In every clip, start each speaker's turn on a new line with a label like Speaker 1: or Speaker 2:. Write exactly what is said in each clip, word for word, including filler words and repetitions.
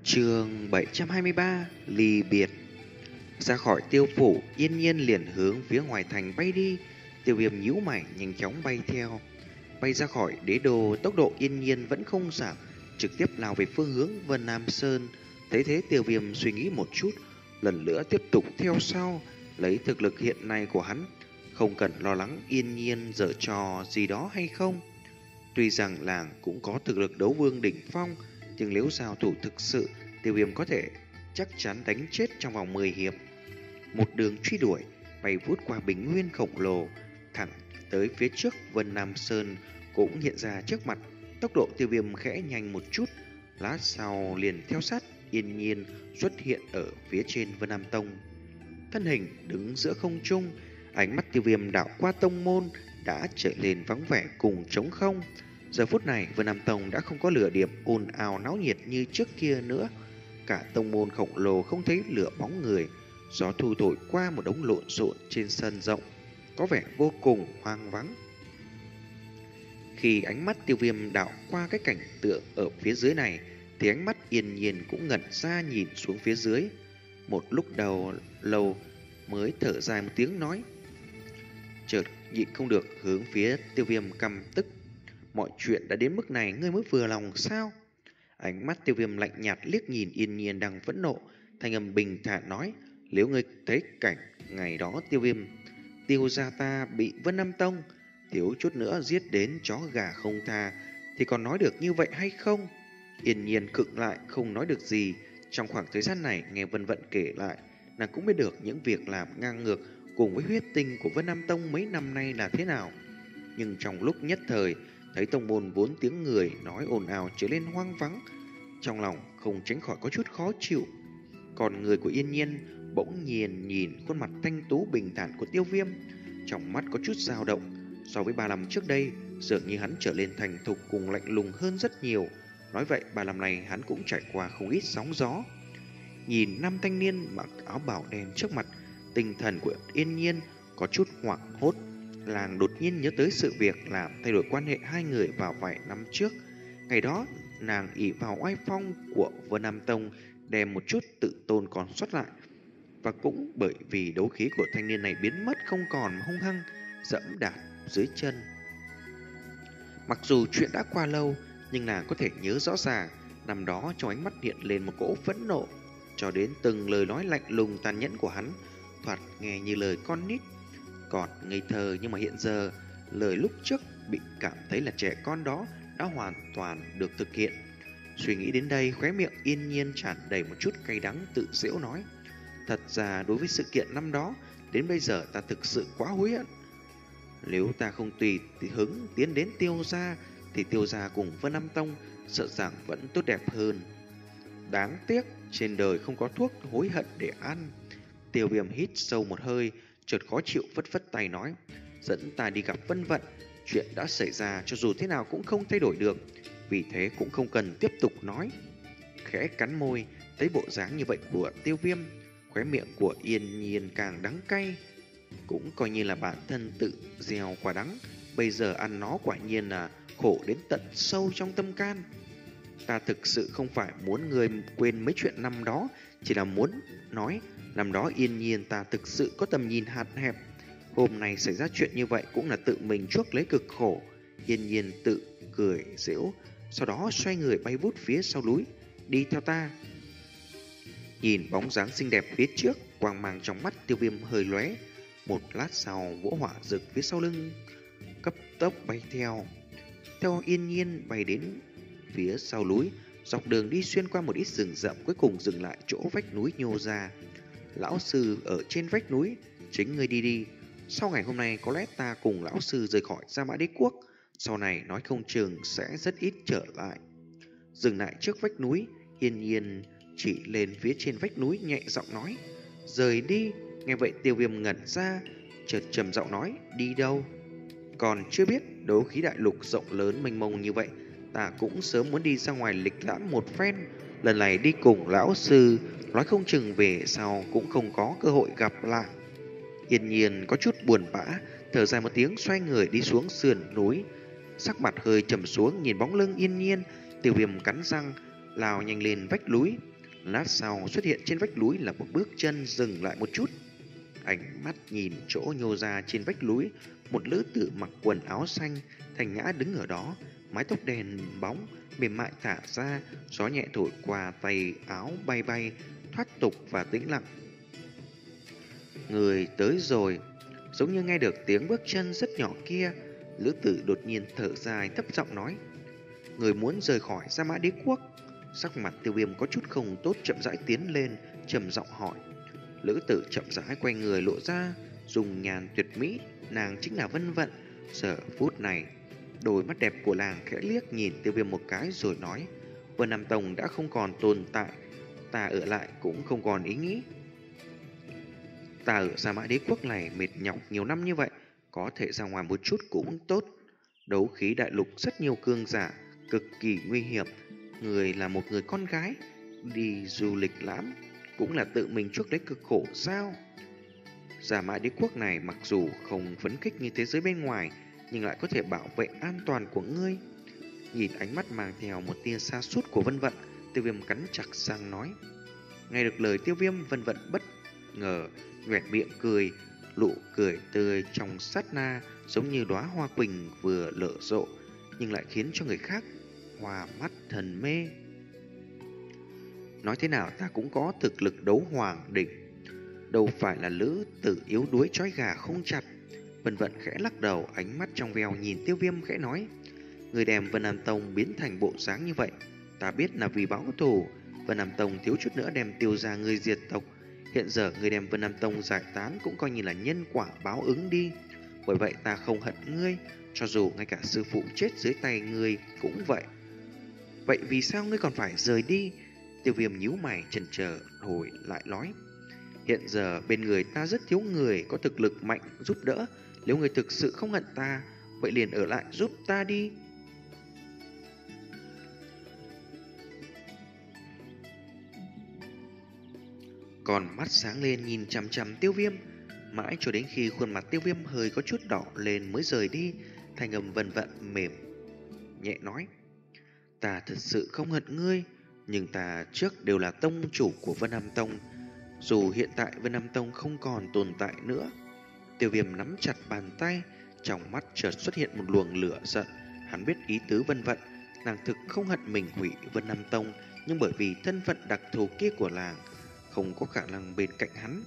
Speaker 1: Chương bảy trăm hai mươi ba Ly biệt. Ra khỏi Tiêu phủ, Yên Nhiên liền hướng phía ngoài thành bay đi. Tiêu Viêm nhíu mày nhanh chóng bay theo. Bay ra khỏi đế đô, tốc độ Yên Nhiên vẫn không giảm, trực tiếp lao về phương hướng Vân Nam Sơn. Thấy thế, Tiêu Viêm suy nghĩ một chút, lần nữa tiếp tục theo sau. Lấy thực lực hiện nay của hắn, không cần lo lắng Yên Nhiên giở trò gì đó hay không. Tuy rằng làng cũng có thực lực đấu vương đỉnh phong, nhưng nếu giao thủ thực sự, Tiêu Viêm có thể chắc chắn đánh chết trong vòng mười hiệp. Một đường truy đuổi, bay vút qua bình nguyên khổng lồ, thẳng tới phía trước. Vân Nam Sơn cũng hiện ra trước mặt. Tốc độ Tiêu Viêm khẽ nhanh một chút, lát sau liền theo sát Yên Nhiên xuất hiện ở phía trên Vân Nam Tông. Thân hình đứng giữa không trung, ánh mắt Tiêu Viêm đảo qua tông môn đã trở nên vắng vẻ cùng trống không. Giờ phút này, Vân Nam Tông đã không có lửa điểm ồn ào náo nhiệt như trước kia nữa. Cả tông môn khổng lồ không thấy lửa bóng người. Gió thu thổi qua một đống lộn xộn trên sân rộng, có vẻ vô cùng hoang vắng. Khi ánh mắt Tiêu Viêm đảo qua cái cảnh tượng ở phía dưới này, thì ánh mắt Yên Nhiên cũng ngẩn ra nhìn xuống phía dưới. Một lúc đầu lâu mới thở dài một tiếng nói, chợt nhịn không được hướng phía Tiêu Viêm căm tức. Mọi chuyện đã đến mức này, ngươi mới vừa lòng sao? Ánh mắt Tiêu Viêm lạnh nhạt liếc nhìn Yên Nhiên đang phẫn nộ, thanh âm bình thản nói, nếu ngươi thấy cảnh ngày đó Tiêu Viêm, Tiêu gia ta bị Vân Nam Tông thiếu chút nữa giết đến chó gà không tha, thì còn nói được như vậy hay không? Yên Nhiên khựng lại không nói được gì. Trong khoảng thời gian này nghe Vân Vận kể lại, nàng cũng biết được những việc làm ngang ngược cùng với huyết tinh của Vân Nam Tông mấy năm nay là thế nào. Nhưng trong lúc nhất thời, thấy tông môn vốn tiếng người nói ồn ào trở nên hoang vắng, trong lòng không tránh khỏi có chút khó chịu. Còn người của Yên Nhiên bỗng nhiên nhìn khuôn mặt thanh tú bình thản của Tiêu Viêm, trong mắt có chút dao động. So với ba năm trước đây, dường như hắn trở nên thành thục cùng lạnh lùng hơn rất nhiều. Nói vậy, ba năm này hắn cũng trải qua không ít sóng gió. Nhìn năm thanh niên mặc áo bào đen trước mặt, tinh thần của Yên Nhiên có chút hoảng hốt. Làng đột nhiên nhớ tới sự việc làm thay đổi quan hệ hai người vào vài năm trước. Ngày đó, nàng ỷ vào oai phong của Vân Nam Tông, đem một chút tự tôn còn sót lại. Và cũng bởi vì đấu khí của thanh niên này biến mất không còn, hung hăng dẫm đạp dưới chân. Mặc dù chuyện đã qua lâu, nhưng nàng có thể nhớ rõ ràng, năm đó trong ánh mắt hiện lên một cỗ phẫn nộ, cho đến từng lời nói lạnh lùng tàn nhẫn của hắn, thoạt nghe như lời con nít. Còn ngây thơ, nhưng mà hiện giờ, lời lúc trước bị cảm thấy là trẻ con đó đã hoàn toàn được thực hiện. Suy nghĩ đến đây, khóe miệng Yên Nhiên tràn đầy một chút cay đắng, tự giễu nói, thật ra đối với sự kiện năm đó, đến bây giờ ta thực sự quá hối hận. Nếu ta không tùy hứng tiến đến Tiêu gia, thì Tiêu gia cùng Vân Nam Tông sợ rằng vẫn tốt đẹp hơn. Đáng tiếc, trên đời không có thuốc hối hận để ăn. Tiêu Viêm hít sâu một hơi, chợt khó chịu phất phất tay nói, dẫn ta đi gặp Vân Vận. Chuyện đã xảy ra cho dù thế nào cũng không thay đổi được, vì thế cũng không cần tiếp tục nói. Khẽ cắn môi, thấy bộ dáng như vậy của Tiêu Viêm, khóe miệng của Yên Nhiên càng đắng cay. Cũng coi như là bản thân tự gieo quả đắng, bây giờ ăn nó quả nhiên là khổ đến tận sâu trong tâm can. Ta thực sự không phải muốn người quên mấy chuyện năm đó, chỉ là muốn nói năm đó Yên Nhiên ta thực sự có tầm nhìn hạn hẹp. Hôm nay xảy ra chuyện như vậy cũng là tự mình chuốc lấy cực khổ. Yên Nhiên tự cười giễu, sau đó xoay người bay vút phía sau núi, đi theo ta. Nhìn bóng dáng xinh đẹp phía trước, quang mang trong mắt Tiêu Viêm hơi lóe. Một lát sau, vỗ hỏa rực phía sau lưng cấp tốc bay theo. Theo Yên Nhiên bay đến phía sau núi, dọc đường đi xuyên qua một ít rừng rậm, cuối cùng dừng lại chỗ vách núi nhô ra. Lão sư ở trên vách núi, chính ngươi đi đi. Sau ngày hôm nay có lẽ ta cùng lão sư rời khỏi Gia Mã Đế Quốc, sau này nói không chừng sẽ rất ít trở lại. Dừng lại trước vách núi, Yên Nhiên chỉ lên phía trên vách núi nhẹ giọng nói, rời đi. Nghe vậy Tiêu Viêm ngẩn ra, chợt trầm giọng nói, đi đâu? Còn chưa biết, đấu khí đại lục rộng lớn mênh mông như vậy, ta cũng sớm muốn đi ra ngoài lịch lãm một phen. Lần này đi cùng lão sư, nói không chừng về sau cũng không có cơ hội gặp lại. Yên Nhiên có chút buồn bã, thở dài một tiếng, xoay người đi xuống sườn núi. Sắc mặt hơi trầm xuống, nhìn bóng lưng Yên Nhiên, Tiêu Viêm cắn răng lao nhanh lên vách núi. Lát sau xuất hiện trên vách núi là một bước chân dừng lại một chút. Ánh mắt nhìn chỗ nhô ra trên vách núi, một lữ tử mặc quần áo xanh thành ngã đứng ở đó, mái tóc đen bóng mềm mại thả ra, gió nhẹ thổi qua tay áo bay bay, thoát tục và tĩnh lặng. Người tới rồi. Giống như nghe được tiếng bước chân rất nhỏ kia, lữ tử đột nhiên thở dài thấp giọng nói: người muốn rời khỏi Sa Mã Đế Quốc. Sắc mặt Tiêu Viêm có chút không tốt, chậm rãi tiến lên, trầm giọng hỏi. Lữ tử chậm rãi quay người lộ ra dùng nhàn tuyệt mỹ, nàng chính là Vân Vận. Giờ phút này, đôi mắt đẹp của nàng khẽ liếc nhìn Tiêu Viêm một cái rồi nói: Vân Nam Tông đã không còn tồn tại, ta ở lại cũng không còn ý nghĩ. Ta ở Sa Mã Đế Quốc này mệt nhọc nhiều năm như vậy, có thể ra ngoài một chút cũng tốt. Đấu khí đại lục rất nhiều cương giả, cực kỳ nguy hiểm. Người là một người con gái, đi du lịch lãm cũng là tự mình chuốc lấy cực khổ sao? Sa Mã Đế Quốc này mặc dù không phấn khích như thế giới bên ngoài, nhưng lại có thể bảo vệ an toàn của ngươi. Nhìn ánh mắt mang theo một tia sa sút của Vân Vận, Tiêu Viêm cắn chặt răng nói. Nghe được lời Tiêu Viêm, Vân Vận bất ngờ nhoẻn miệng cười, nụ cười tươi trong sát na giống như đóa hoa quỳnh vừa nở rộ, nhưng lại khiến cho người khác hoa mắt thần mê. Nói thế nào ta cũng có thực lực đấu hoàng đỉnh, đâu phải là lữ tử yếu đuối trói gà không chặt. Vân Vận khẽ lắc đầu, ánh mắt trong veo nhìn Tiêu Viêm khẽ nói: người đem Vân Nam Tông biến thành bộ dáng như vậy, ta biết là vì báo thù. Vân Nam Tông thiếu chút nữa đem tiêu ra người diệt tộc. Hiện giờ người đem Vân Nam Tông giải tán cũng coi như là nhân quả báo ứng đi. Bởi vậy ta không hận ngươi, cho dù ngay cả sư phụ chết dưới tay ngươi cũng vậy. Vậy vì sao ngươi còn phải rời đi? Tiêu Viêm nhíu mày chần chờ hồi lại nói: hiện giờ bên người ta rất thiếu người có thực lực mạnh giúp đỡ. Nếu người thực sự không hận ta, vậy liền ở lại giúp ta đi. Còn mắt sáng lên nhìn chằm chằm Tiêu Viêm, mãi cho đến khi khuôn mặt Tiêu Viêm hơi có chút đỏ lên mới rời đi. Thanh âm Vân Vận mềm nhẹ nói: ta thật sự không hận ngươi, nhưng ta trước đều là tông chủ của Vân Nam Tông. Dù hiện tại Vân Nam Tông không còn tồn tại nữa. Tiêu Viêm nắm chặt bàn tay, trong mắt chợt xuất hiện một luồng lửa giận. Hắn biết ý tứ Vân Vận, nàng thực không hận mình hủy Vân Nam Tông, nhưng bởi vì thân phận đặc thù kia của nàng, không có khả năng bên cạnh hắn.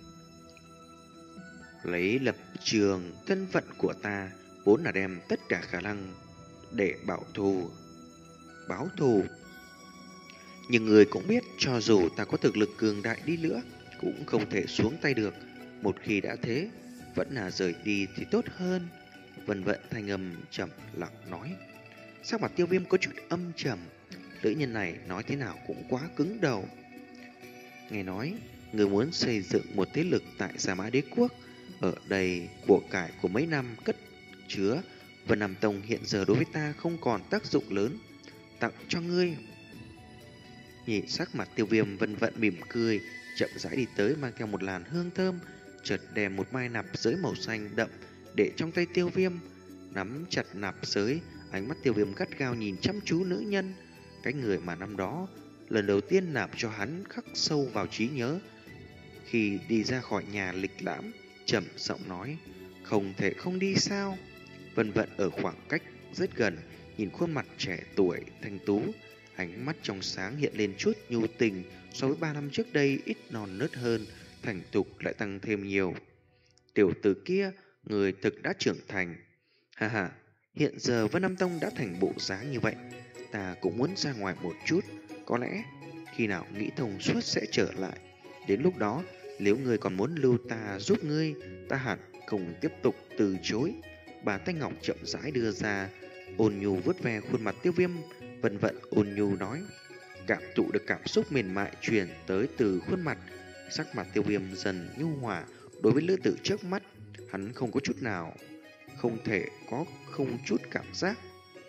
Speaker 1: Lấy lập trường thân phận của ta vốn là đem tất cả khả năng để bảo thù báo thù. Nhưng người cũng biết, cho dù ta có thực lực cường đại đi nữa cũng không thể xuống tay được. Một khi đã thế, vẫn là rời đi thì tốt hơn. Vân Vận thanh âm trầm lặng nói. Sắc mặt Tiêu Viêm có chút âm trầm, nữ nhân này nói thế nào cũng quá cứng đầu. Nghe nói người muốn xây dựng một thế lực tại Sa Mã Đế Quốc, ở đây của cải của mấy năm cất chứa. Vân Nam Tông hiện giờ đối với ta không còn tác dụng lớn, tặng cho ngươi. Nhìn sắc mặt Tiêu Viêm, Vân Vận mỉm cười, chậm rãi đi tới, mang theo một làn hương thơm, chợt đem một mai nạp giới màu xanh đậm để trong tay Tiêu Viêm. Nắm chặt nạp giới, ánh mắt Tiêu Viêm gắt gao nhìn chăm chú nữ nhân, cái người mà năm đó lần đầu tiên nạp cho hắn khắc sâu vào trí nhớ. Khi đi ra khỏi nhà lịch lãm, trầm giọng nói: không thể không đi sao? Vân Vận ở khoảng cách rất gần, nhìn khuôn mặt trẻ tuổi thanh tú, ánh mắt trong sáng hiện lên chút nhu tình. So với ba năm trước đây ít non nớt hơn, thành thục lại tăng thêm nhiều. Tiểu tử kia, người thực đã trưởng thành. Ha ha, hiện giờ Vân Nam Tông đã thành bộ dáng như vậy, ta cũng muốn ra ngoài một chút. Có lẽ khi nào nghĩ thông suốt sẽ trở lại. Đến lúc đó, nếu ngươi còn muốn lưu ta giúp ngươi, ta hẳn không tiếp tục từ chối. Bàn tay ngọc chậm rãi đưa ra, ôn nhu vuốt ve khuôn mặt Tiêu Viêm. Vân Vận ôn nhu nói, cảm thụ được cảm xúc mềm mại truyền tới từ khuôn mặt. Sắc mặt Tiêu Viêm dần nhu hòa. Đối với lữ tử trước mắt, hắn không có chút nào không thể có không chút cảm giác.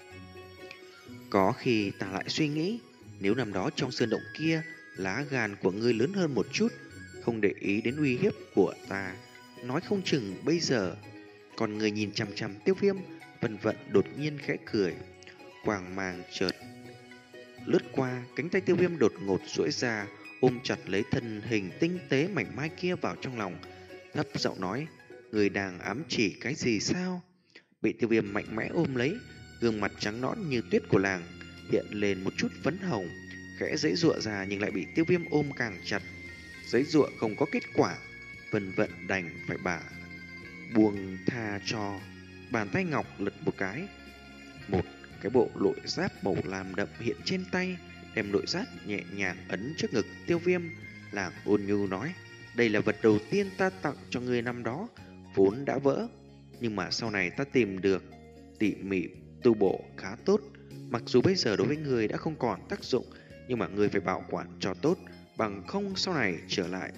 Speaker 1: Có khi ta lại suy nghĩ, nếu năm đó trong sơn động kia, lá gan của ngươi lớn hơn một chút, không để ý đến uy hiếp của ta, nói không chừng bây giờ. Còn người nhìn chằm chằm Tiêu Viêm, Vân Vận đột nhiên khẽ cười, quang mang chợt lướt qua, cánh tay Tiêu Viêm đột ngột duỗi ra, ôm chặt lấy thân hình tinh tế mảnh mai kia vào trong lòng, thấp giọng nói: người đang ám chỉ cái gì sao? Bị Tiêu Viêm mạnh mẽ ôm lấy, gương mặt trắng nõn như tuyết của làng hiện lên một chút phấn hồng, khẽ giãy giụa ra nhưng lại bị Tiêu Viêm ôm càng chặt. Giãy giụa không có kết quả, Vân Vận đành phải bả buông tha cho. Bàn tay ngọc lật một cái, một cái bộ lội giáp màu lam đậm hiện trên tay, đem lội giáp nhẹ nhàng ấn trước ngực Tiêu Viêm. Làng ôn nhu nói: đây là vật đầu tiên ta tặng cho ngươi năm đó, vốn đã vỡ, nhưng mà sau này ta tìm được tỉ mỉ tu bổ khá tốt. Mặc dù bây giờ đối với người đã không còn tác dụng, nhưng mà người phải bảo quản cho tốt, bằng không sau này trở lại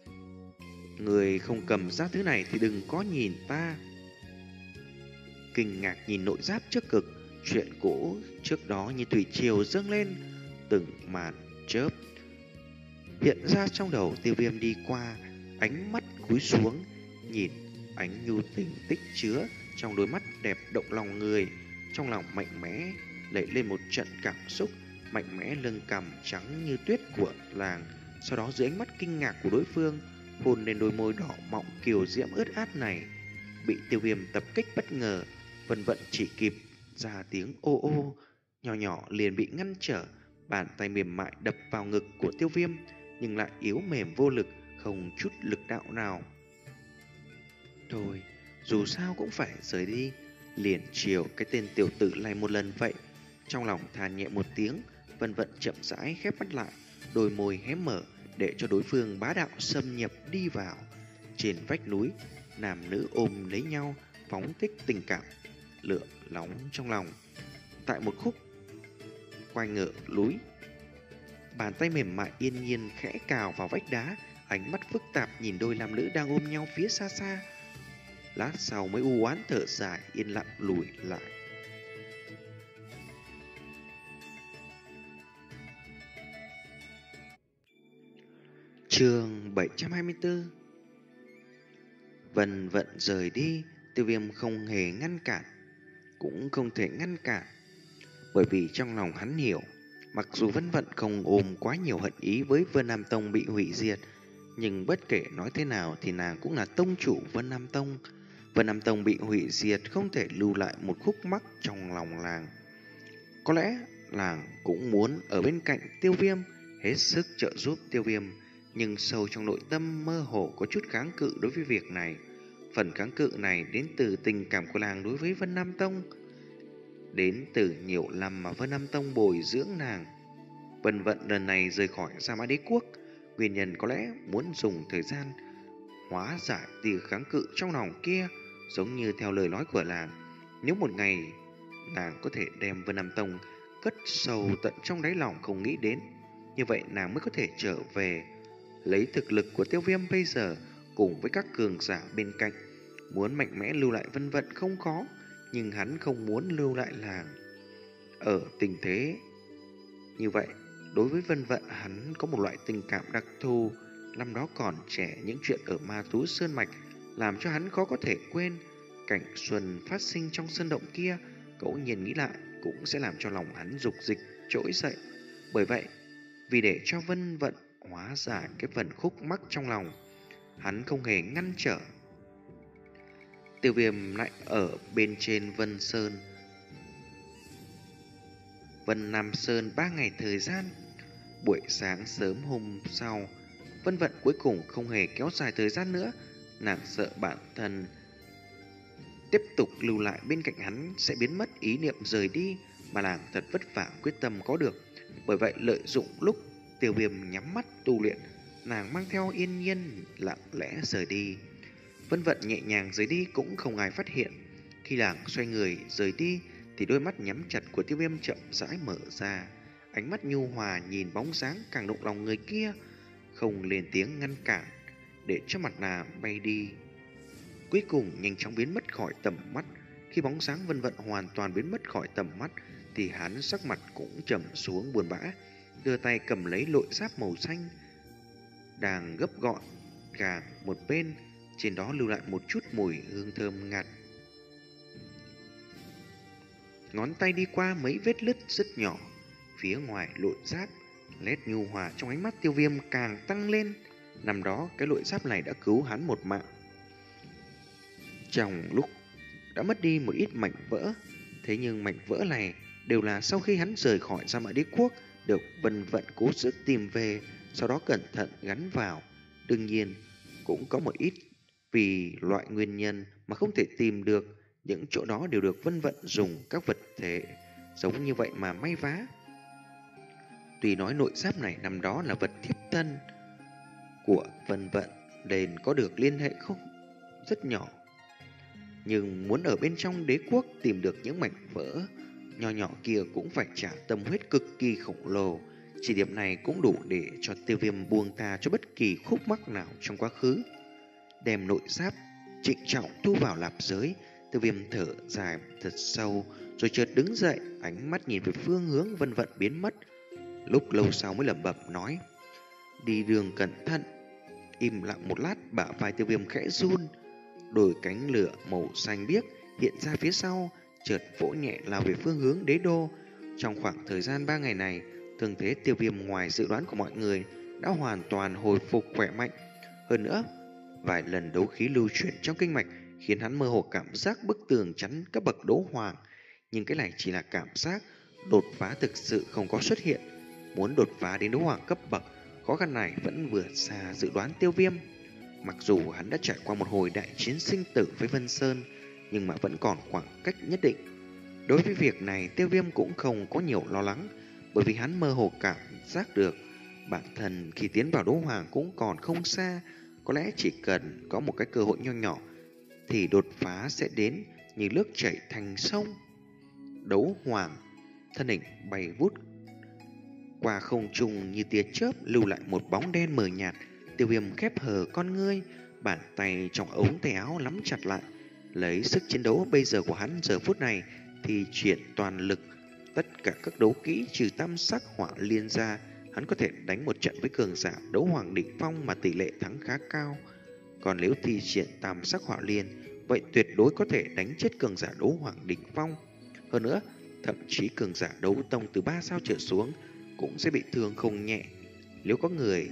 Speaker 1: người không cầm ra thứ này thì đừng có nhìn ta. Kinh ngạc nhìn nội giáp trước ngực, chuyện cũ trước đó như thủy triều dâng lên, từng màn chớp hiện ra trong đầu Tiêu Viêm. Đi qua, ánh mắt cúi xuống nhìn ánh nhu tình tích chứa trong đôi mắt đẹp động lòng người. Trong lòng mạnh mẽ lẩy lên một trận cảm xúc, mạnh mẽ lưng cằm trắng như tuyết của làng. Sau đó dưới ánh mắt kinh ngạc của đối phương, hôn lên đôi môi đỏ mọng kiều diễm ướt át này. Bị Tiêu Viêm tập kích bất ngờ, Vân Vận chỉ kịp ra tiếng ô ô nhỏ nhỏ liền bị ngăn trở. Bàn tay mềm mại đập vào ngực của Tiêu Viêm, nhưng lại yếu mềm vô lực, không chút lực đạo nào. Thôi, dù sao cũng phải rời đi, liền chiều cái tên tiểu tử này một lần vậy. Trong lòng than nhẹ một tiếng, Vân Vận chậm rãi khép mắt lại, đôi môi hé mở để cho đối phương bá đạo xâm nhập đi vào. Trên vách núi, nam nữ ôm lấy nhau, phóng thích tình cảm lửa nóng trong lòng. Tại một khúc quanh ngựa núi, bàn tay mềm mại yên nhiên khẽ cào vào vách đá, ánh mắt phức tạp nhìn đôi nam nữ đang ôm nhau phía xa xa. Lát sau mới u oán thở dài, yên lặng lùi lại. Chương bảy trăm hai mươi tư. Vân Vận rời đi, Tiêu Viêm không hề ngăn cản, cũng không thể ngăn cản, bởi vì trong lòng hắn hiểu, mặc dù Vân Vận không ôm quá nhiều hận ý với Vân Nam Tông bị hủy diệt, nhưng bất kể nói thế nào thì nàng cũng là tông chủ Vân Nam Tông. Vân Nam Tông bị hủy diệt không thể lưu lại một khúc mắc trong lòng làng. Có lẽ làng cũng muốn ở bên cạnh Tiêu Viêm, hết sức trợ giúp Tiêu Viêm, nhưng sâu trong nội tâm mơ hồ có chút kháng cự đối với việc này. Phần kháng cự này đến từ tình cảm của làng đối với Vân Nam Tông, đến từ nhiều năm mà Vân Nam Tông bồi dưỡng nàng. Vân Vận lần này rời khỏi Sa Mã Đế Quốc, nguyên nhân có lẽ muốn dùng thời gian hóa giải tia kháng cự trong lòng kia. Giống như theo lời nói của làng, nếu một ngày nàng có thể đem Vân Nam Tông cất sâu tận trong đáy lòng không nghĩ đến, như vậy nàng mới có thể trở về. Lấy thực lực của Tiêu Viêm bây giờ cùng với các cường giả bên cạnh, muốn mạnh mẽ lưu lại Vân Vận không khó, nhưng hắn không muốn lưu lại làng. Ở tình thế như vậy, đối với Vân Vận hắn có một loại tình cảm đặc thù. Năm đó còn trẻ, những chuyện ở Ma Tú Sơn Mạch làm cho hắn khó có thể quên. Cảnh xuân phát sinh trong sơn động kia, ngẫu nhiên nghĩ lại cũng sẽ làm cho lòng hắn dục dịch trỗi dậy. Bởi vậy, vì để cho Vân Vận hóa giải cái phần khúc mắc trong lòng, hắn không hề ngăn trở. Tiêu Viêm lại ở bên trên Vân Sơn Vân Nam Sơn ba ngày thời gian. Buổi sáng sớm hôm sau, Vân Vận cuối cùng không hề kéo dài thời gian nữa. Nàng sợ bản thân tiếp tục lưu lại bên cạnh hắn sẽ biến mất ý niệm rời đi, mà nàng thật vất vả quyết tâm có được. Bởi vậy lợi dụng lúc Tiêu Viêm nhắm mắt tu luyện, nàng mang theo Yên Nhiên lặng lẽ rời đi. Vân Vận nhẹ nhàng rời đi cũng không ai phát hiện. Khi nàng xoay người rời đi thì đôi mắt nhắm chặt của Tiêu Viêm chậm rãi mở ra, ánh mắt nhu hòa nhìn bóng dáng càng động lòng người kia, không lên tiếng ngăn cản, để cho mặt nàng bay đi. Cuối cùng nhanh chóng biến mất khỏi tầm mắt. Khi bóng dáng Vân Vận hoàn toàn biến mất khỏi tầm mắt thì hắn sắc mặt cũng trầm xuống buồn bã, đưa tay cầm lấy lội giáp màu xanh đang gấp gọn gàng một bên, trên đó lưu lại một chút mùi hương thơm ngạt. Ngón tay đi qua mấy vết lứt rất nhỏ phía ngoài lội giáp, Nét nhu hòa trong ánh mắt Tiêu Viêm càng tăng lên. Năm đó cái lội giáp này đã cứu hắn một mạng. Trong lúc đã mất đi một ít mảnh vỡ, thế nhưng mảnh vỡ này đều là sau khi hắn rời khỏi Gia Mã Đế Quốc, được Vân Vận cố sức tìm về, sau đó cẩn thận gắn vào. Đương nhiên cũng có một ít vì loại nguyên nhân mà không thể tìm được, những chỗ đó đều được Vân Vận dùng các vật thể giống như vậy mà may vá. Tuy nói nội giáp này năm đó là vật thiếp thân của Vân Vận nên có được liên hệ không rất nhỏ, nhưng muốn ở bên trong đế quốc tìm được những mảnh vỡ nhỏ nhỏ kia cũng phải trả tâm huyết cực kỳ khổng lồ. Chỉ điểm này cũng đủ để cho Tiêu Viêm buông tha cho bất kỳ khúc mắc nào trong quá khứ. Đem nội giáp trịnh trọng thu vào lạp giới, Tiêu Viêm thở dài thật sâu, rồi chợt đứng dậy, ánh mắt nhìn về phương hướng Vân Vận biến mất. Lúc lâu sau mới lẩm bẩm nói: đi đường cẩn thận. Im lặng một lát, bả vai Tiêu Viêm khẽ run, đôi cánh lửa màu xanh biếc hiện ra phía sau, chợt vỗ nhẹ lao về phương hướng đế đô. Trong khoảng thời gian ba ngày này, thương thế Tiêu Viêm ngoài dự đoán của mọi người đã hoàn toàn hồi phục khỏe mạnh. Hơn nữa, vài lần đấu khí lưu chuyển trong kinh mạch khiến hắn mơ hồ cảm giác bức tường chắn cấp bậc đấu hoàng. Nhưng cái này chỉ là cảm giác, đột phá thực sự không có xuất hiện. Muốn đột phá đến đấu hoàng cấp bậc, khó khăn này vẫn vượt xa dự đoán Tiêu Viêm. Mặc dù hắn đã trải qua một hồi đại chiến sinh tử với Vân Sơn, nhưng mà vẫn còn khoảng cách nhất định. Đối với việc này, Tiêu Viêm cũng không có nhiều lo lắng, bởi vì hắn mơ hồ cảm giác được bản thân khi tiến vào đấu hoàng cũng còn không xa. Có lẽ chỉ cần có một cái cơ hội nho nhỏ thì đột phá sẽ đến như nước chảy thành sông. Đấu hoàng, thân hình bay vút qua không trung như tia chớp, lưu lại một bóng đen mờ nhạt. Tiêu Viêm khép hờ con ngươi, bàn tay trong ống tay áo nắm chặt lại. Lấy sức chiến đấu bây giờ của hắn giờ phút này thì triển toàn lực, tất cả các đấu kỹ trừ tam sắc hỏa liên ra, hắn có thể đánh một trận với cường giả đấu hoàng đỉnh phong mà tỷ lệ thắng khá cao. Còn nếu thi triển tam sắc hỏa liên, vậy tuyệt đối có thể đánh chết cường giả đấu hoàng đỉnh phong. Hơn nữa, thậm chí cường giả đấu tông từ ba sao trở xuống cũng sẽ bị thương không nhẹ. Nếu có người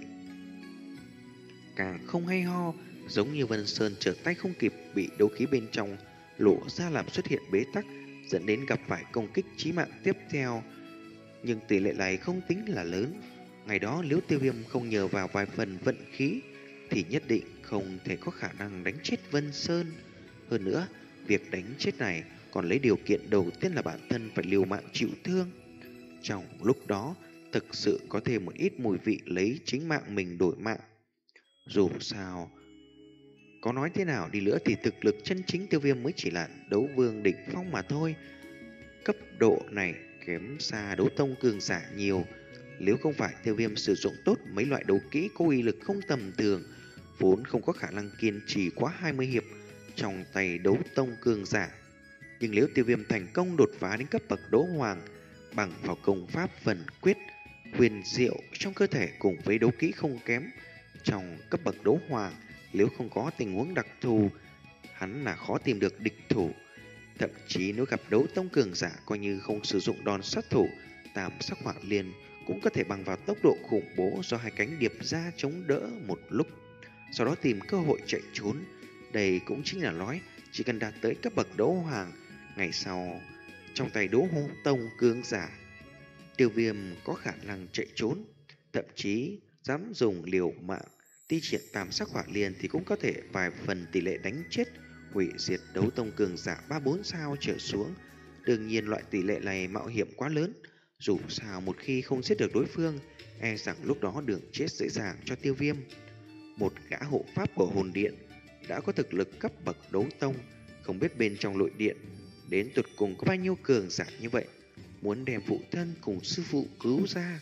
Speaker 1: càng không hay ho, giống như Vân Sơn trở tay không kịp, bị đấu khí bên trong lộ ra làm xuất hiện bế tắc, dẫn đến gặp phải công kích chí mạng tiếp theo. Nhưng tỷ lệ này không tính là lớn. Ngày đó nếu Tiêu Viêm không nhờ vào vài phần vận khí thì nhất định không thể có khả năng đánh chết Vân Sơn. Hơn nữa, việc đánh chết này còn lấy điều kiện đầu tiên là bản thân phải liều mạng chịu thương. Trong lúc đó, thực sự có thêm một ít mùi vị lấy chính mạng mình đổi mạng. Dù sao, có nói thế nào đi nữa thì thực lực chân chính Tiêu Viêm mới chỉ là đấu vương đỉnh phong mà thôi. Cấp độ này kém xa đấu tông cường giả nhiều. Nếu không phải Tiêu Viêm sử dụng tốt mấy loại đấu kỹ có uy lực không tầm thường, vốn không có khả năng kiên trì quá hai mươi hiệp trong tay đấu tông cường giả. Nhưng nếu Tiêu Viêm thành công đột phá đến cấp bậc đấu hoàng, bằng vào công pháp phần quyết huyền diệu trong cơ thể cùng với đấu kỹ không kém trong cấp bậc đấu hoàng, nếu không có tình huống đặc thù, hắn là khó tìm được địch thủ. Thậm chí nếu gặp đấu tông cường giả coi như không sử dụng đòn sát thủ tam sắc hỏa liên, cũng có thể bằng vào tốc độ khủng bố do hai cánh điệp ra chống đỡ một lúc, sau đó tìm cơ hội chạy trốn. Đây cũng chính là nói chỉ cần đạt tới cấp bậc đấu hoàng, ngày sau trong tay đấu tông cường giả, Tiêu Viêm có khả năng chạy trốn, thậm chí dám dùng liều mạng thi triển tam sắc hỏa liên thì cũng có thể vài phần tỷ lệ đánh chết hủy diệt đấu tông cường giả ba bốn sao trở xuống. Đương nhiên loại tỷ lệ này mạo hiểm quá lớn, dù sao một khi không giết được đối phương, e rằng lúc đó đường chết dễ dàng cho Tiêu Viêm. Một gã hộ pháp của hồn điện đã có thực lực cấp bậc đấu tông, không biết bên trong nội điện đến tụt cùng có bao nhiêu cường giả như vậy, muốn đem phụ thân cùng sư phụ cứu ra,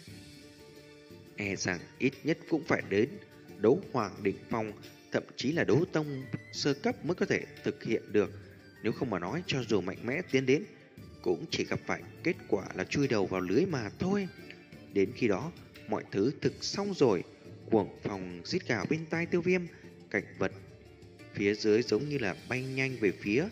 Speaker 1: e rằng ít nhất cũng phải đến đấu hoàng đỉnh phong, thậm chí là đấu tông sơ cấp mới có thể thực hiện được. Nếu không mà nói, cho dù mạnh mẽ tiến đến cũng chỉ gặp phải kết quả là chui đầu vào lưới mà thôi. Đến khi đó mọi thứ thực xong rồi, cuồng phong rít gào bên tai Tiêu Viêm, cảnh vật phía dưới giống như là bay nhanh về phía.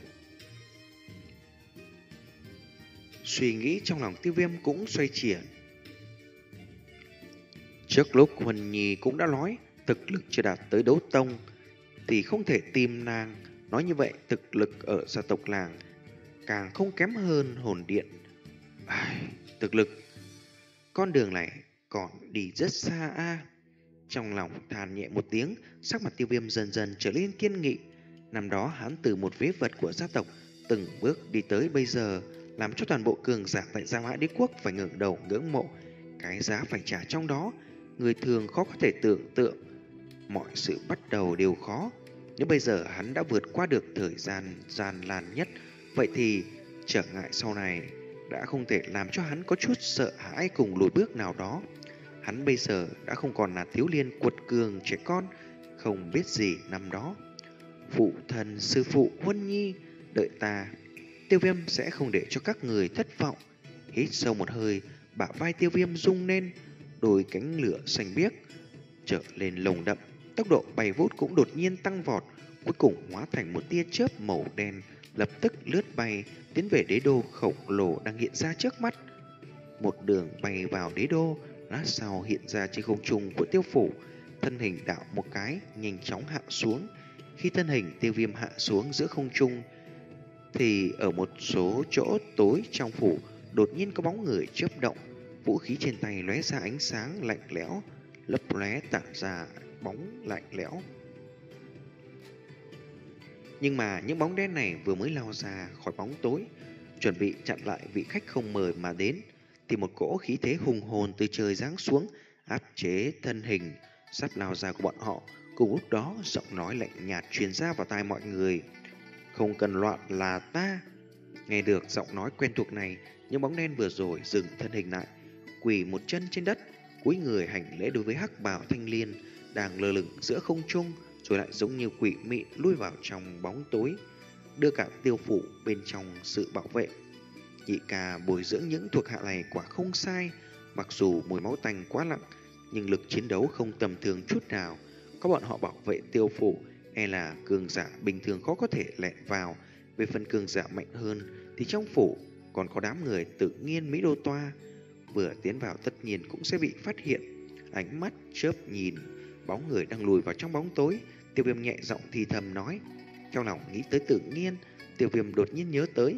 Speaker 1: Suy nghĩ trong lòng Tiêu Viêm cũng xoay chuyển. Trước lúc Huân Nhi cũng đã nói, thực lực chưa đạt tới đấu tông thì không thể tìm nàng. Nói như vậy, thực lực ở gia tộc làng càng không kém hơn hồn điện. Ai, thực lực, con đường này còn đi rất xa a. Trong lòng than nhẹ một tiếng, sắc mặt Tiêu Viêm dần dần trở nên kiên nghị. Năm đó hắn từ một vế vật của gia tộc từng bước đi tới bây giờ, làm cho toàn bộ cường giả tại Gia Mã Đế Quốc phải ngẩng đầu ngưỡng mộ. Cái giá phải trả trong đó, người thường khó có thể tưởng tượng. Mọi sự bắt đầu đều khó. Nếu bây giờ hắn đã vượt qua được thời gian gian nan nhất, vậy thì trở ngại sau này đã không thể làm cho hắn có chút sợ hãi cùng lùi bước nào đó. Hắn bây giờ đã không còn là thiếu niên quật cường trẻ con, không biết gì năm đó. Phụ thần, sư phụ, Huân Nhi, đợi ta. Tiêu Viêm sẽ không để cho các người thất vọng. Hít sâu một hơi, bả vai Tiêu Viêm rung lên, đôi cánh lửa xanh biếc trở lên lồng đậm. Tốc độ bay vút cũng đột nhiên tăng vọt, cuối cùng hóa thành một tia chớp màu đen, lập tức lướt bay tiến về đế đô khổng lồ đang hiện ra trước mắt. Một đường bay vào đế đô, lát sau hiện ra trên không trung của Tiêu phủ, thân hình đảo một cái, nhanh chóng hạ xuống. Khi thân hình Tiêu Viêm hạ xuống giữa không trung, thì ở một số chỗ tối trong phủ đột nhiên có bóng người chớp động, vũ khí trên tay lóe ra ánh sáng lạnh lẽo, lấp lóe tản ra bóng lạnh lẽo. Nhưng mà những bóng đen này vừa mới lao ra khỏi bóng tối, chuẩn bị chặn lại vị khách không mời mà đến, thì một cỗ khí thế hùng hồn từ trời giáng xuống, áp chế thân hình sắp lao ra của bọn họ. Cùng lúc đó, giọng nói lạnh nhạt truyền ra vào tai mọi người: "Không cần loạn, là ta." Nghe được giọng nói quen thuộc này, những bóng đen vừa rồi dừng thân hình lại, quỳ một chân trên đất, cúi người hành lễ đối với hắc bào thanh niên đang lơ lửng giữa không trung, rồi lại giống như quỷ mị lui vào trong bóng tối, đưa cả Tiêu phủ bên trong sự bảo vệ. Nhị ca bồi dưỡng những thuộc hạ này quả không sai, mặc dù mùi máu tanh quá nặng, nhưng lực chiến đấu không tầm thường chút nào. Có bọn họ bảo vệ Tiêu phủ, e là cường giả bình thường khó có thể lẹn vào. Về phần cường giả mạnh hơn thì trong phủ còn có đám người tự nhiên Mỹ Đô Toa, vừa tiến vào tất nhiên cũng sẽ bị phát hiện. Ánh mắt chớp nhìn bóng người đang lùi vào trong bóng tối, Tiêu Viêm nhẹ giọng thì thầm nói. Trong lòng nghĩ tới tự nhiên, Tiêu Viêm đột nhiên nhớ tới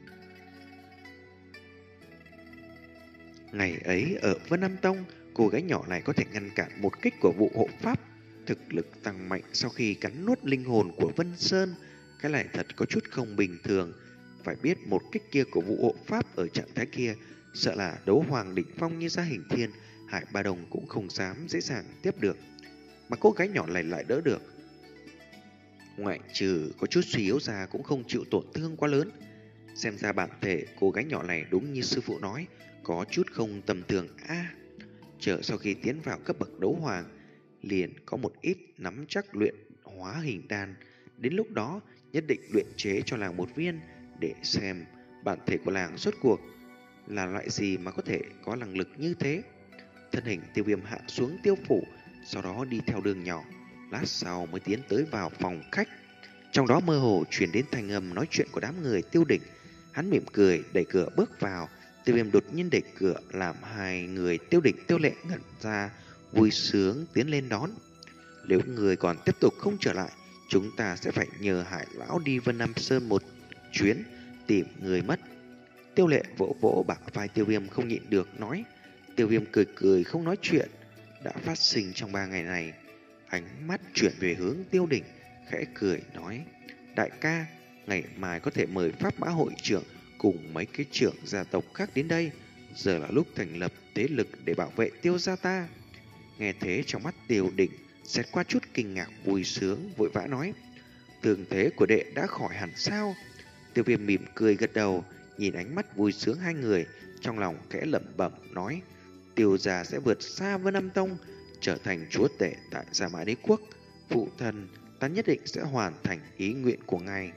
Speaker 1: ngày ấy ở Vân Nam Tông, cô gái nhỏ này có thể ngăn cản một kích của vụ hộ pháp, thực lực tăng mạnh sau khi cắn nuốt linh hồn của Vân Sơn. Cái này thật có chút không bình thường. Phải biết một kích kia của vụ hộ pháp ở trạng thái kia, sợ là đấu hoàng đỉnh phong như Gia Hình Thiên, Hải Ba Đồng cũng không dám dễ dàng tiếp được. Mà cô gái nhỏ này lại đỡ được, ngoại trừ có chút suy yếu ra cũng không chịu tổn thương quá lớn. Xem ra bản thể cô gái nhỏ này đúng như sư phụ nói, có chút không tầm thường a. À, chờ sau khi tiến vào cấp bậc đấu hoàng, liền có một ít nắm chắc luyện hóa hình đan. Đến lúc đó nhất định luyện chế cho làng một viên, để xem bản thể của làng rốt cuộc là loại gì mà có thể có năng lực như thế. Thân hình Tiêu Viêm hạ xuống Tiêu phủ, sau đó đi theo đường nhỏ, lát sau mới tiến tới vào phòng khách. Trong đó mơ hồ truyền đến thanh âm nói chuyện của đám người Tiêu Đỉnh. Hắn mỉm cười đẩy cửa bước vào. Tiêu Viêm đột nhiên đẩy cửa làm hai người Tiêu Đỉnh Tiêu Lệ ngẩn ra, vui sướng tiến lên đón. Nếu người còn tiếp tục không trở lại, chúng ta sẽ phải nhờ Hải lão đi Vân Nam Sơn một chuyến tìm người mất. Tiêu Lệ vỗ vỗ bả vai Tiêu Viêm không nhịn được nói. Tiêu Viêm cười cười không nói chuyện. Đã phát sinh trong ba ngày này. Ánh mắt chuyển về hướng Tiêu Đỉnh, khẽ cười nói: Đại ca, ngày mai có thể mời Pháp Mã hội trưởng cùng mấy cái trưởng gia tộc khác đến đây. Giờ là lúc thành lập thế lực để bảo vệ Tiêu gia ta. Nghe thế trong mắt Tiêu Đỉnh xét qua chút kinh ngạc vui sướng, vội vã nói: Thương thế của đệ đã khỏi hẳn sao? Tiêu Viêm mỉm cười gật đầu, nhìn ánh mắt vui sướng hai người, trong lòng khẽ lẩm bẩm nói: Tiêu gia sẽ vượt xa Vân Nam Tông, trở thành chúa tể tại Gia Mã Đế Quốc. Phụ thân, ta nhất định sẽ hoàn thành ý nguyện của ngài.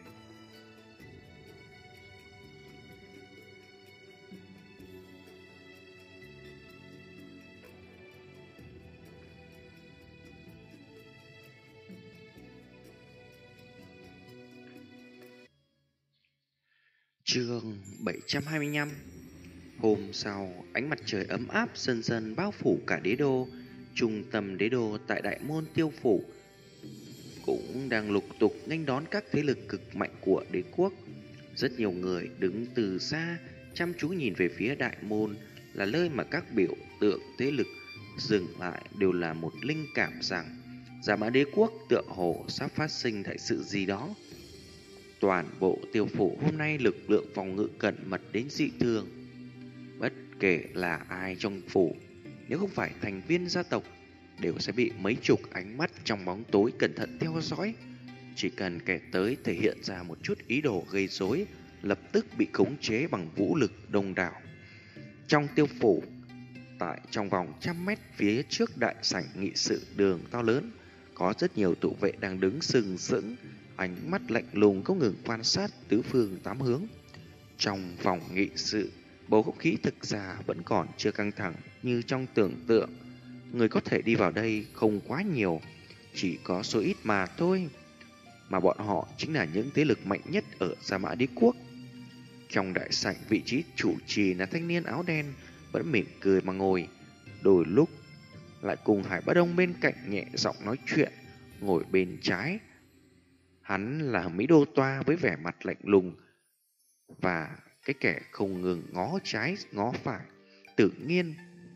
Speaker 1: Chương bảy trăm hai mươi lăm. Hôm sau, ánh mặt trời ấm áp dần dần bao phủ cả đế đô. Trung tâm đế đô tại Đại Môn Tiêu Phủ cũng đang lục tục nghênh đón các thế lực cực mạnh của đế quốc. Rất nhiều người đứng từ xa chăm chú nhìn về phía đại môn, là nơi mà các biểu tượng thế lực dừng lại, đều là một linh cảm rằng Dạ Mã Đế quốc tựa hồ sắp phát sinh đại sự gì đó. Toàn bộ Tiêu Phủ hôm nay lực lượng phòng ngự cẩn mật đến dị thường. Bất kể là ai trong phủ, nếu không phải thành viên gia tộc, đều sẽ bị mấy chục ánh mắt trong bóng tối cẩn thận theo dõi. Chỉ cần kẻ tới thể hiện ra một chút ý đồ gây rối, lập tức bị khống chế bằng vũ lực đông đảo. Trong Tiêu Phủ, tại trong vòng trăm mét phía trước đại sảnh nghị sự đường to lớn, có rất nhiều tụ vệ đang đứng sừng sững, ánh mắt lạnh lùng không ngừng quan sát tứ phương tám hướng. Trong phòng nghị sự, bầu không khí thực ra vẫn còn chưa căng thẳng như trong tưởng tượng. Người có thể đi vào đây không quá nhiều, chỉ có số ít mà thôi. Mà bọn họ chính là những thế lực mạnh nhất ở Dạ Mã Đế quốc. Trong đại sảnh, vị trí chủ trì là thanh niên áo đen vẫn mỉm cười mà ngồi, đôi lúc lại cùng Hải Bá Đông bên cạnh nhẹ giọng nói chuyện. Ngồi bên trái, hắn là Mỹ Đô Toa với vẻ mặt lạnh lùng và cái kẻ không ngừng ngó trái ngó phải. Tự nhiên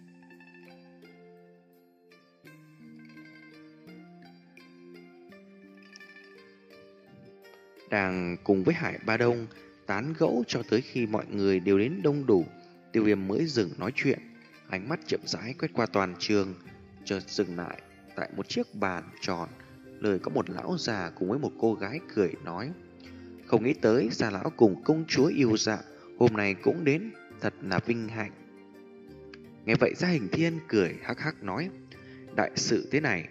Speaker 1: đang cùng với Hải Ba Đông tán gẫu cho tới khi mọi người đều đến đông đủ, Tiêu Viêm mới dừng nói chuyện. Ánh mắt chậm rãi quét qua toàn trường, chợt dừng lại tại một chiếc bàn tròn, nơi có một lão già cùng với một cô gái cười nói: không nghĩ tới già lão cùng công chúa yêu dạ hôm nay cũng đến, thật là vinh hạnh. Nghe vậy Gia Hình Thiên cười hắc hắc nói: đại sự thế này,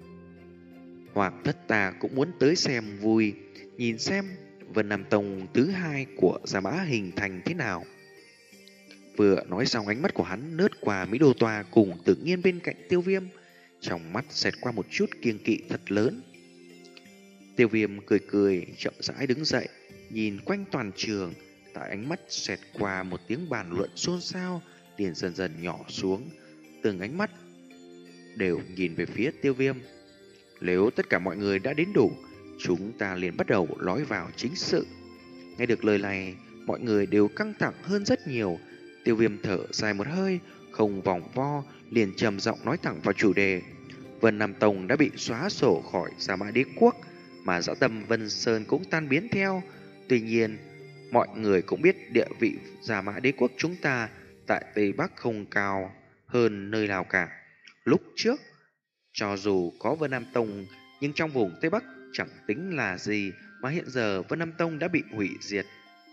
Speaker 1: hoàng thất ta cũng muốn tới xem vui, nhìn xem Vân Nam Tông thứ hai của Dạ Mã hình thành thế nào. Vừa nói xong, ánh mắt của hắn lướt qua Mỹ Đô Toa cùng Tự Nhiên bên cạnh Tiêu Viêm, trong mắt xẹt qua một chút kiêng kỵ thật lớn. Tiêu Viêm cười cười chậm rãi đứng dậy, nhìn quanh toàn trường, tại ánh mắt xẹt qua một tiếng bàn luận xôn xao, liền dần dần nhỏ xuống. Từng ánh mắt đều nhìn về phía Tiêu Viêm. Nếu tất cả mọi người đã đến đủ, chúng ta liền bắt đầu nói vào chính sự. Nghe được lời này, mọi người đều căng thẳng hơn rất nhiều. Tiêu Viêm thở dài một hơi, không vòng vo, liền trầm giọng nói thẳng vào chủ đề. Vân Nam Tông đã bị xóa sổ khỏi Dạ Mã Đế quốc, mà dã tâm Vân Sơn cũng tan biến theo. Tuy nhiên, mọi người cũng biết địa vị Dạ Mã Đế quốc chúng ta tại Tây Bắc không cao hơn nơi nào cả. Lúc trước, cho dù có Vân Nam Tông, nhưng trong vùng Tây Bắc chẳng tính là gì, mà hiện giờ Vân Nam Tông đã bị hủy diệt.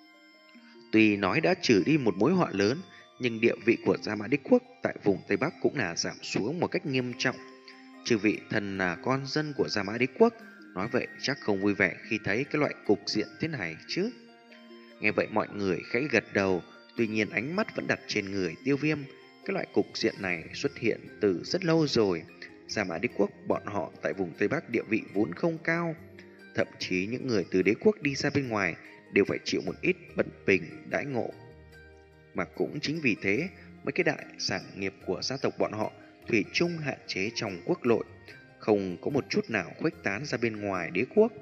Speaker 1: Tuy nói đã trừ đi một mối họa lớn, nhưng địa vị của Dạ Mã Đế quốc tại vùng Tây Bắc cũng là giảm xuống một cách nghiêm trọng. Trừ vị thần là con dân của Dạ Mã Đế quốc, nói vậy chắc không vui vẻ khi thấy cái loại cục diện thế này chứ. Nghe vậy mọi người khẽ gật đầu, tuy nhiên ánh mắt vẫn đặt trên người Tiêu Viêm. Cái loại cục diện này xuất hiện từ rất lâu rồi. Dạ Mã Đế quốc bọn họ tại vùng Tây Bắc địa vị vốn không cao, thậm chí những người từ đế quốc đi ra bên ngoài đều phải chịu một ít bận bình đãi ngộ. Mà cũng chính vì thế, mấy cái đại sản nghiệp của gia tộc bọn họ thủy chung hạn chế trong quốc nội, không có một chút nào khuếch tán ra bên ngoài đế quốc.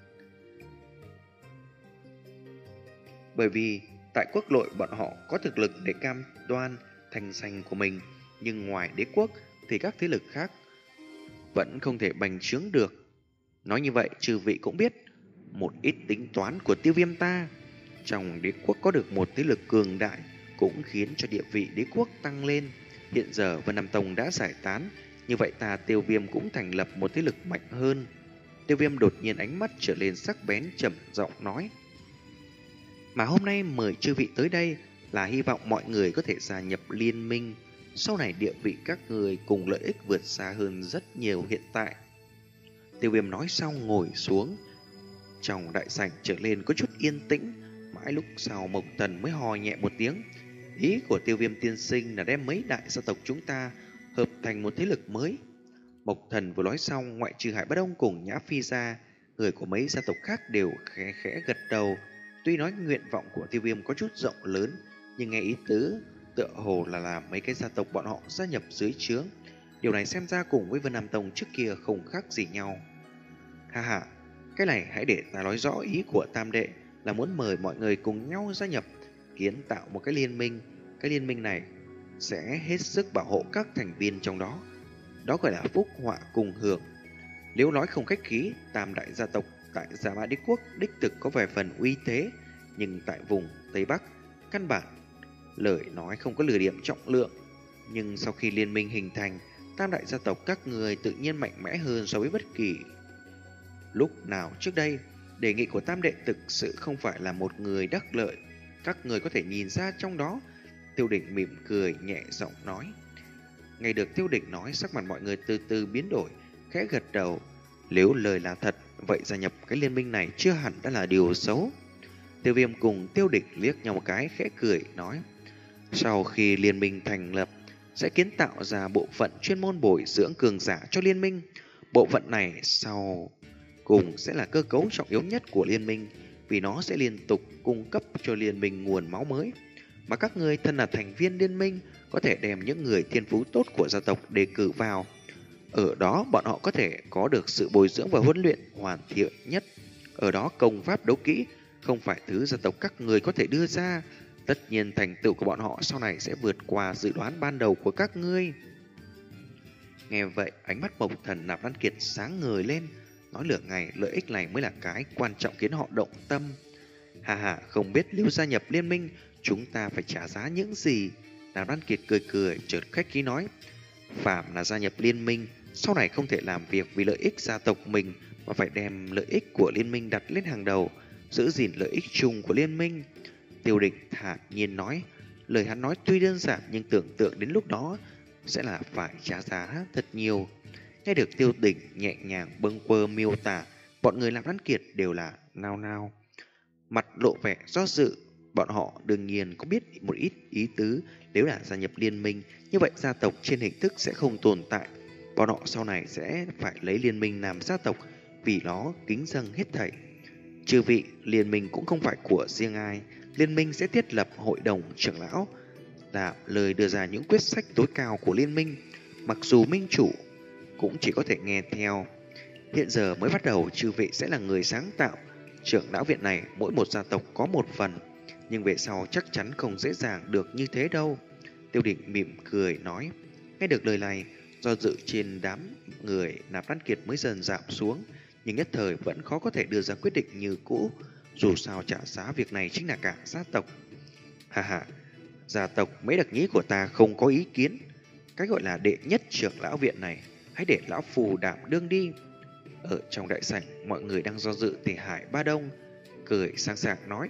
Speaker 1: Bởi vì tại quốc nội bọn họ có thực lực để cam đoan thành danh của mình, nhưng ngoài đế quốc thì các thế lực khác vẫn không thể bành trướng được. Nói như vậy, chư vị cũng biết một ít tính toán của Tiêu Viêm ta. Trong đế quốc có được một thế lực cường đại cũng khiến cho địa vị đế quốc tăng lên. Hiện giờ Vân Nam Tông đã giải tán, như vậy ta Tiêu Viêm cũng thành lập một thế lực mạnh hơn. Tiêu Viêm đột nhiên ánh mắt trở lên sắc bén, trầm giọng nói: mà hôm nay mời chư vị tới đây là hy vọng mọi người có thể gia nhập liên minh. Sau này địa vị các người cùng lợi ích vượt xa hơn rất nhiều hiện tại. Tiêu Viêm nói xong ngồi xuống. Trong đại sảnh trở lên có chút yên tĩnh. Mãi lúc sau Mộc Thần mới hò nhẹ một tiếng. Ý của Tiêu Viêm tiên sinh là đem mấy đại gia tộc chúng ta hợp thành một thế lực mới. Mộc Thần vừa nói xong, ngoại trừ Hải Bá Đông cùng Nhã Phi ra, người của mấy gia tộc khác đều khẽ khẽ gật đầu. Tuy nói nguyện vọng của Tiêu Viêm có chút rộng lớn, nhưng nghe ý tứ tựa hồ là làm mấy cái gia tộc bọn họ gia nhập dưới trướng. Điều này xem ra cùng với Vân Nam Tông trước kia không khác gì nhau. Ha ha, cái này hãy để ta nói rõ ý của Tam Đệ là muốn mời mọi người cùng nhau gia nhập, kiến tạo một cái liên minh. Cái liên minh này sẽ hết sức bảo hộ các thành viên trong đó. Đó gọi là phúc họa cùng hưởng. Nếu nói không khách khí, Tam đại gia tộc tại Gia Mã Đế Quốc đích thực có vài phần uy thế, nhưng tại vùng Tây Bắc, căn bản lời nói không có lừa điểm trọng lượng. Nhưng sau khi liên minh hình thành, Tam đại gia tộc các người tự nhiên mạnh mẽ hơn so với bất kỳ lúc nào trước đây. Đề nghị của Tam đệ thực sự không phải là một người đắc lợi, các người có thể nhìn ra trong đó. Tiêu Đỉnh mỉm cười nhẹ giọng nói. Nghe được Tiêu Đỉnh nói, sắc mặt mọi người từ từ biến đổi, khẽ gật đầu. Nếu lời là thật, vậy gia nhập cái liên minh này chưa hẳn đã là điều xấu. Tiêu Viêm cùng Tiêu Đỉnh liếc nhau một cái, khẽ cười nói. Sau khi liên minh thành lập, sẽ kiến tạo ra bộ phận chuyên môn bồi dưỡng cường giả cho liên minh. Bộ phận này sau cùng sẽ là cơ cấu trọng yếu nhất của liên minh, vì nó sẽ liên tục cung cấp cho liên minh nguồn máu mới. Mà các người thân là thành viên liên minh có thể đem những người thiên phú tốt của gia tộc đề cử vào. Ở đó bọn họ có thể có được sự bồi dưỡng và huấn luyện hoàn thiện nhất. Ở đó công pháp đấu kỹ không phải thứ gia tộc các người có thể đưa ra. Tất nhiên thành tựu của bọn họ sau này sẽ vượt qua dự đoán ban đầu của các ngươi. Nghe vậy, ánh mắt Mộc Thần Nạp Lan Kiệt sáng ngời lên, nói lửa ngày lợi ích này mới là cái quan trọng khiến họ động tâm. Hà hà, không biết nếu gia nhập liên minh, chúng ta phải trả giá những gì? Nạp Lan Kiệt cười cười, chợt khách khí nói. Phạm là gia nhập liên minh, sau này không thể làm việc vì lợi ích gia tộc mình, mà phải đem lợi ích của liên minh đặt lên hàng đầu, giữ gìn lợi ích chung của liên minh. Tiêu Đỉnh thản nhiên nói, lời hắn nói tuy đơn giản nhưng tưởng tượng đến lúc đó sẽ là phải trả giá thật nhiều. Nghe được Tiêu Đỉnh nhẹ nhàng bâng quơ miêu tả, bọn người làm Lan Kiệt đều là nao nao, mặt lộ vẻ do dự. Bọn họ đương nhiên có biết một ít ý tứ, nếu là gia nhập liên minh, như vậy gia tộc trên hình thức sẽ không tồn tại. Bọn họ sau này sẽ phải lấy liên minh làm gia tộc, vì nó kính dâng hết thảy. Chư vị, liên minh cũng không phải của riêng ai. Liên minh sẽ thiết lập hội đồng trưởng lão, là lời đưa ra những quyết sách tối cao của liên minh. Mặc dù minh chủ cũng chỉ có thể nghe theo. Hiện giờ mới bắt đầu, chư vị sẽ là người sáng tạo. Trưởng lão viện này mỗi một gia tộc có một phần, nhưng về sau chắc chắn không dễ dàng được như thế đâu. Tiêu Đỉnh mỉm cười nói. Nghe được lời này, do dự trên đám người Nạp Lan Kiệt mới dần giảm xuống, nhưng nhất thời vẫn khó có thể đưa ra quyết định như cũ. Dù sao trả giá việc này chính là cả gia tộc. Hà hà, gia tộc mấy đặc nhĩ của ta không có ý kiến. Cái gọi là đệ nhất trưởng lão viện này, hãy để lão phù đảm đương đi. Ở trong đại sảnh, mọi người đang do dự thì Hải Ba Đông cười sang sảng nói.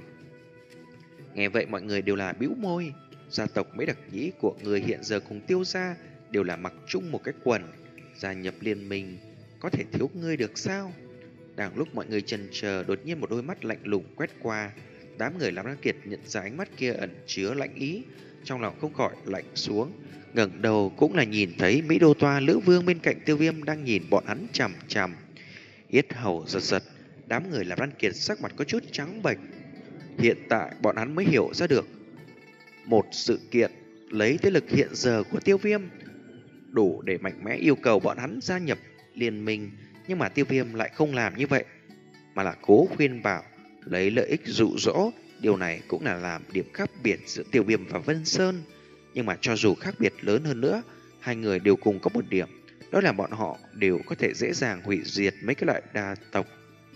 Speaker 1: Nghe vậy mọi người đều là bĩu môi. Gia tộc mấy đặc nhĩ của người hiện giờ cùng Tiêu gia đều là mặc chung một cái quần, gia nhập liên minh có thể thiếu ngươi được sao? Đang lúc mọi người chần chờ, đột nhiên một đôi mắt lạnh lùng quét qua. Đám người làm Lan Kiệt nhận ra ánh mắt kia ẩn chứa lãnh ý, trong lòng không khỏi lạnh xuống. Ngẩng đầu cũng là nhìn thấy Mỹ Đô Toa Lữ Vương bên cạnh Tiêu Viêm đang nhìn bọn hắn chằm chằm. Yết hầu giật giật, đám người làm Lan Kiệt sắc mặt có chút trắng bệch. Hiện tại bọn hắn mới hiểu ra được một sự kiện, lấy thế lực hiện giờ của Tiêu Viêm đủ để mạnh mẽ yêu cầu bọn hắn gia nhập liên minh. Nhưng mà Tiêu Viêm lại không làm như vậy, mà là cố khuyên bảo, lấy lợi ích dụ dỗ. Điều này cũng là làm điểm khác biệt giữa Tiêu Viêm và Vân Sơn. Nhưng mà cho dù khác biệt lớn hơn nữa, hai người đều cùng có một điểm, đó là bọn họ đều có thể dễ dàng hủy diệt mấy cái loại đa tộc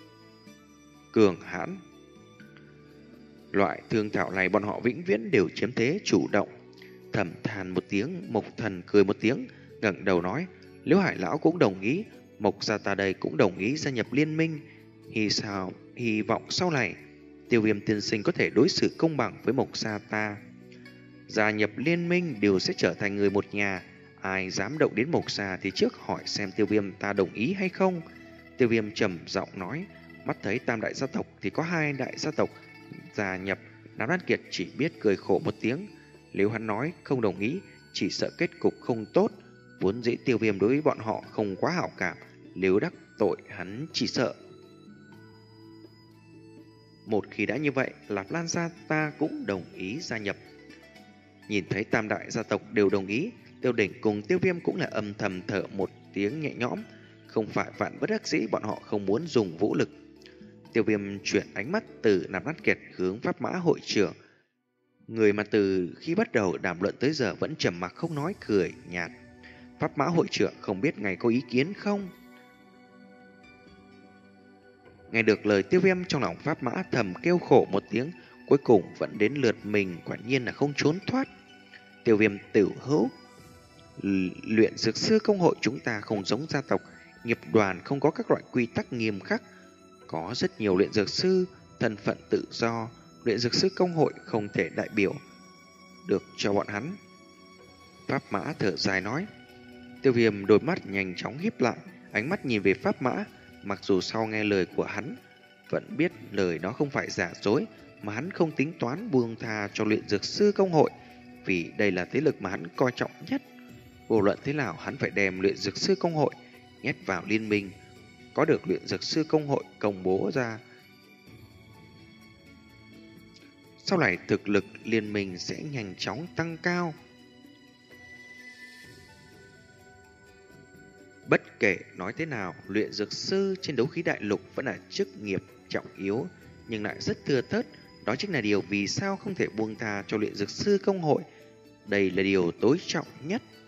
Speaker 1: cường hãn. Loại thương thảo này bọn họ vĩnh viễn đều chiếm thế chủ động. Thầm than một tiếng, Mộc Thần cười một tiếng, ngẩng đầu nói, nếu Hải lão cũng đồng ý, Mộc gia ta đây cũng đồng ý gia nhập liên minh. Hy sao hy vọng sau này Tiêu Viêm tiên sinh có thể đối xử công bằng với Mộc gia ta. Gia nhập liên minh đều sẽ trở thành người một nhà. Ai dám động đến Mộc gia thì trước hỏi xem Tiêu Viêm ta đồng ý hay không. Tiêu Viêm trầm giọng nói, mắt thấy tam đại gia tộc thì có hai đại gia tộc gia nhập. Nạp Lan Kiệt chỉ biết cười khổ một tiếng. Nếu hắn nói không đồng ý, chỉ sợ kết cục không tốt. Vốn dĩ Tiêu Viêm đối với bọn họ không quá hảo cảm, nếu đắc tội hắn chỉ sợ. Một khi đã như vậy, Lạp Lan gia ta cũng đồng ý gia nhập. Nhìn thấy tam đại gia tộc đều đồng ý, Tiêu Đỉnh cùng Tiêu Viêm cũng là âm thầm thở một tiếng nhẹ nhõm. Không phải vạn bất đắc dĩ bọn họ không muốn dùng vũ lực. Tiêu Viêm chuyển ánh mắt từ Nạp Lan Kiệt hướng Pháp Mã hội trưởng. Người mà từ khi bắt đầu đàm luận tới giờ vẫn trầm mặc không nói, cười nhạt. Pháp Mã hội trưởng không biết ngài có ý kiến không? Nghe được lời Tiêu Viêm, trong lòng Pháp Mã thầm kêu khổ một tiếng, cuối cùng vẫn đến lượt mình, quả nhiên là không trốn thoát. Tiêu Viêm tiểu hữu, luyện dược sư công hội chúng ta không giống gia tộc, nghiệp đoàn không có các loại quy tắc nghiêm khắc. Có rất nhiều luyện dược sư thân phận tự do, luyện dược sư công hội không thể đại biểu được cho bọn hắn. Pháp Mã thở dài nói. Tiêu Viêm đôi mắt nhanh chóng híp lại, ánh mắt nhìn về Pháp Mã. Mặc dù sau nghe lời của hắn, vẫn biết lời đó không phải giả dối, mà hắn không tính toán buông tha cho luyện dược sư công hội, vì đây là thế lực mà hắn coi trọng nhất. Vô luận thế nào hắn phải đem luyện dược sư công hội nhét vào liên minh. Có được luyện dược sư công hội công bố ra, sau này thực lực liên minh sẽ nhanh chóng tăng cao. Bất kể nói thế nào, luyện dược sư trên đấu khí đại lục vẫn là chức nghiệp trọng yếu, nhưng lại rất thưa thớt. Đó chính là điều vì sao không thể buông tha cho luyện dược sư công hội. Đây là điều tối trọng nhất.